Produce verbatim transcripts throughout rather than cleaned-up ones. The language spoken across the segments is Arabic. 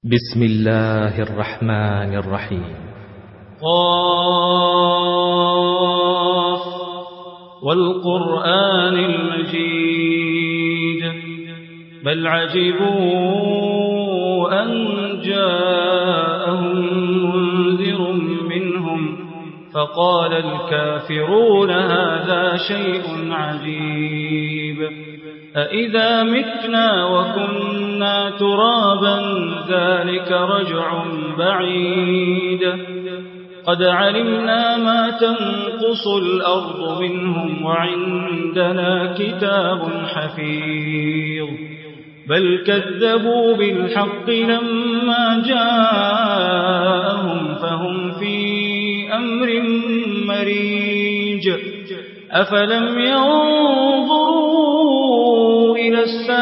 بسم الله الرحمن الرحيم. قاف والقرآن المجيد بل عجبوا أن جاءهم منذر منهم فقال الكافرون هذا شيء عجيب أإذا متنا وكنا ترابا ذلك رجع بعيد قد علمنا ما تنقص الأرض منهم وعندنا كتاب حفيظ بل كذبوا بالحق لما جاءهم فهم في أمر مريج أفلم ينظروا إلى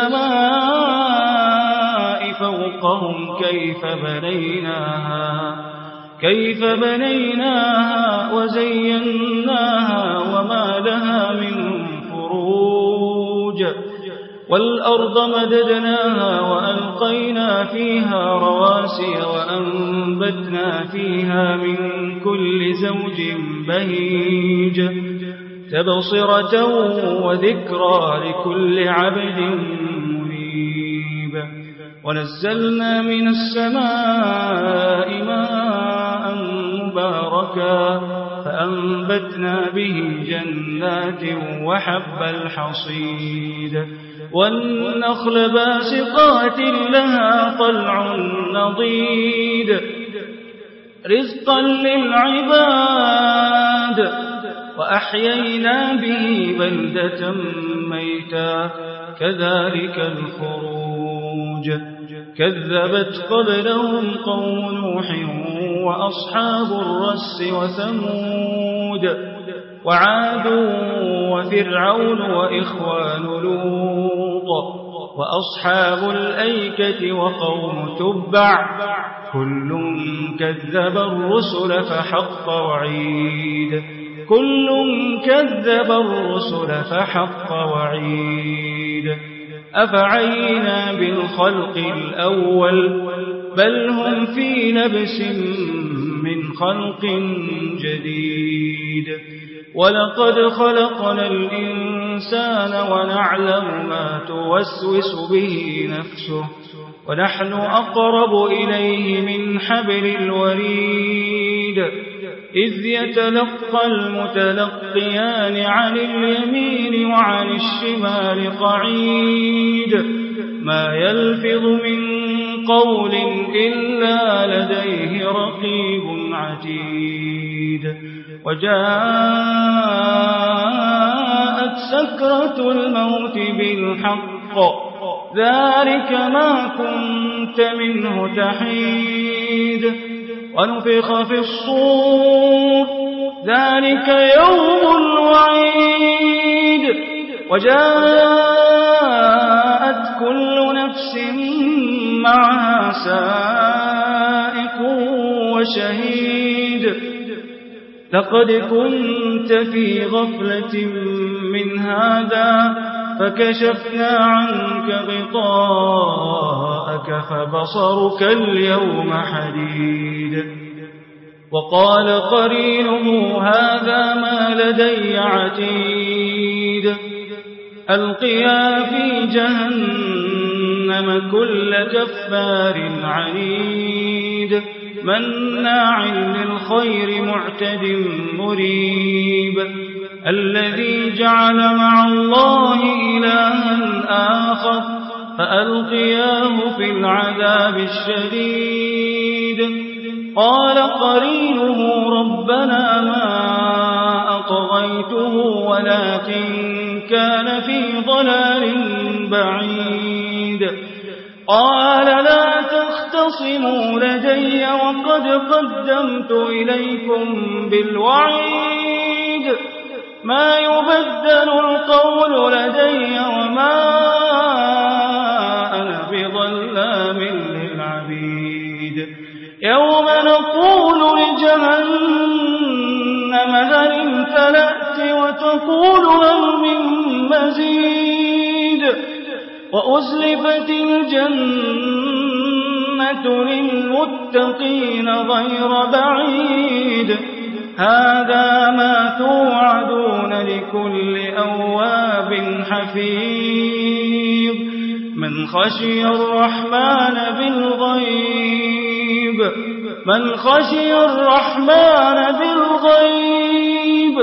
السماء فوقهم كيف بنيناها كيف بنيناها وزيناها وما لها من فروج والأرض مددناها وألقينا فيها رواسي وأنبتنا فيها من كل زوج بهيج تبصرة وذكرى لكل عبد منيب ونزلنا من السماء ماء مباركا فأنبتنا به جنات وحب الحصيد والنخل باسقات لها طلع نضيد رزقا للعباد وأحيينا به بلدة ميتا كذلك الخروج كذبت قبلهم قوم نوح وأصحاب الرس وثمود وعاد وفرعون وإخوان لوط وأصحاب الأيكة وقوم تبع كل كذب الرسل فحق وعيد كل كذب الرسل فحق وعيد أفعينا بالخلق الأول بل هم في لبس من خلق جديد ولقد خلقنا الإنسان ونعلم ما توسوس به نفسه ونحن أقرب إليه من حبل الوريد إذ يتلقى المتلقيان عن اليمين وعن الشمال قعيد ما يلفظ من قول إلا لديه رقيب عتيد وجاءت سكرة الموت بالحق ذلك ما كنت منه تحيد ونفخ في الصور ذلك يوم الوعيد وجاءت كل نفس معها سائق وشهيد لقد كنت في غفلة من هذا فكشفنا عنك غطاءك فبصرك اليوم حديد وقال قرينه هذا ما لدي عتيد ألقيا في جهنم كل كفار عنيد مناع للخير معتد مريب الذي جعل مع الله إلها آخر فألقياه في العذاب الشديد قال قرينه ربنا ما أطغيته ولكن كان في ضلال بعيد قال لا تختصموا لدي وقد قدمت إليكم بالوعيد ما يبدل القول لدي وما أنا بظلام للعبيد يوم نقول لجهنم هل امتلأت وتقول هل من مزيد وأزلفت الجنة للمتقين غير بعيد هذا ما توعدون لكل أواب حفيظ من خشي الرحمن بالغيب من خشي الرحمن بالغيب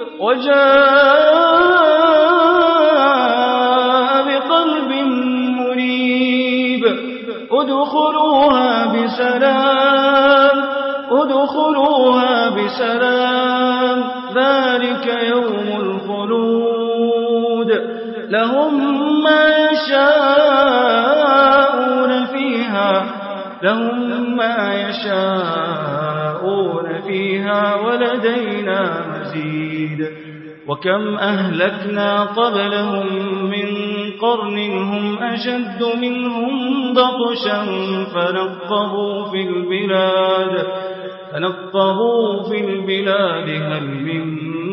وجاء بقلب منيب ادخلوها بسلام ادخلوها بسلام ذلك يوم الخلود لهم ما يشاءون فيها لهم ما يشاءون فيها ولدينا مزيد وكم أهلكنا قبلهم من قرن هم أشد منهم بطشا فنقبوا في البلاد فنقبوا في البلاد هل من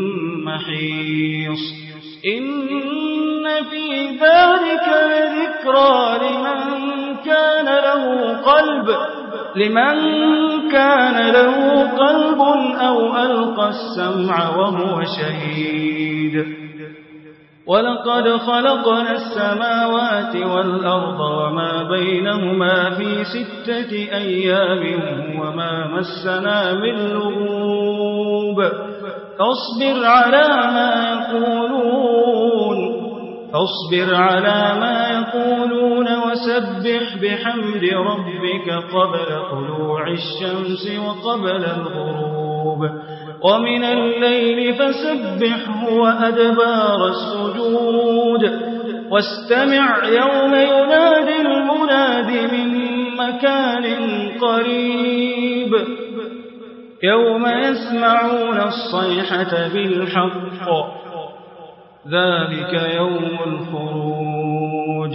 محيص إن في ذلك لذكرى لمن كان له قلب لمن كان له قلب أو ألقى السمع وهو شهيد ولقد خلقنا السماوات والأرض وما بينهما في ستة أيام وما مسنا من لغوب فاصبر على ما يقولون فاصبر على ما يقولون وسبح بحمد ربك قبل طلوع الشمس وقبل الغروب ومن الليل فسبحه وأدبار السجود واستمع يوم ينادي المناد من مكان قريب يوم يسمعون الصيحة بالحق ذلك يوم الخروج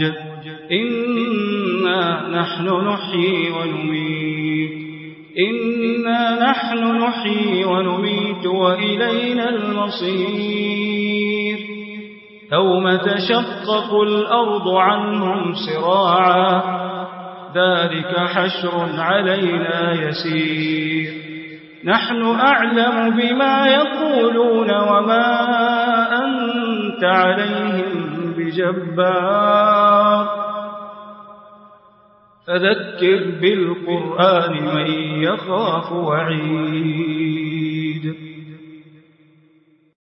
إنا نحن نحيي ونميت إنا نحن نحيي ونميت وإلينا المصير يوم تشقق الأرض عنهم سراعا ذلك حشر علينا يسير نحن أعلم بما يقولون وما أنت عليهم بجبار فذكر بالقرآن من يخاف وعيد